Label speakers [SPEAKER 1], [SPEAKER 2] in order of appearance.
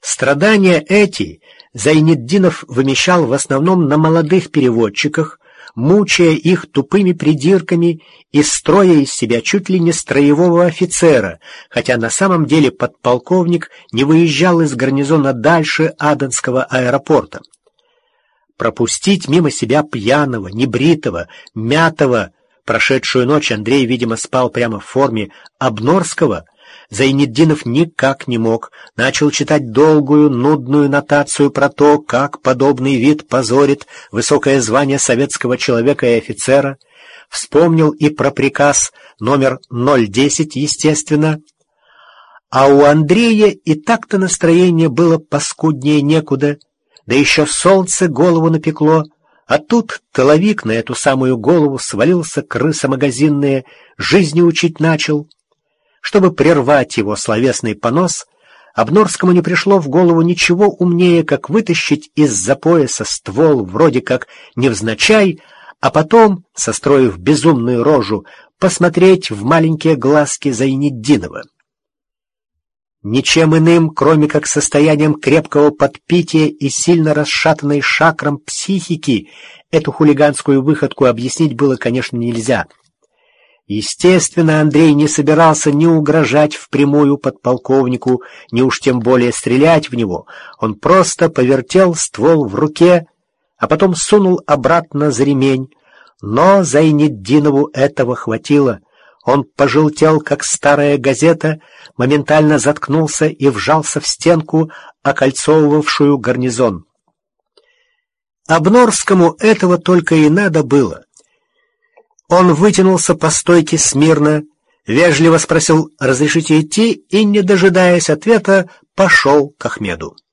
[SPEAKER 1] Страдания эти Зайнетдинов вымещал в основном на молодых переводчиках, мучая их тупыми придирками и строя из себя чуть ли не строевого офицера, хотя на самом деле подполковник не выезжал из гарнизона дальше Аденского аэропорта. Пропустить мимо себя пьяного, небритого, мятого, прошедшую ночь Андрей, видимо, спал прямо в форме, Обнорского, Зайнетдинов никак не мог. Начал читать долгую, нудную нотацию про то, как подобный вид позорит высокое звание советского человека и офицера. Вспомнил и про приказ номер 010, естественно. А у Андрея и так-то настроение было паскуднее некуда, да еще солнце голову напекло, а тут тыловик на эту самую голову свалился, крыса магазинная, жизни учить начал. Чтобы прервать его словесный понос, Обнорскому не пришло в голову ничего умнее, как вытащить из-за пояса ствол вроде как невзначай, а потом, состроив безумную рожу, посмотреть в маленькие глазки Зайнетдинова. Ничем иным, кроме как состоянием крепкого подпития и сильно расшатанной шакрам психики, эту хулиганскую выходку объяснить было, конечно, нельзя. Естественно, Андрей не собирался ни угрожать впрямую подполковнику, ни уж тем более стрелять в него. Он просто повертел ствол в руке, а потом сунул обратно за ремень. Но Зайнетдинову этого хватило. Он пожелтел, как старая газета, моментально заткнулся и вжался в стенку, окольцовывавшую гарнизон. Обнорскому этого только и надо было. Он вытянулся по стойке смирно, вежливо спросил «разрешите идти?» и, не дожидаясь ответа, пошел к Ахмеду.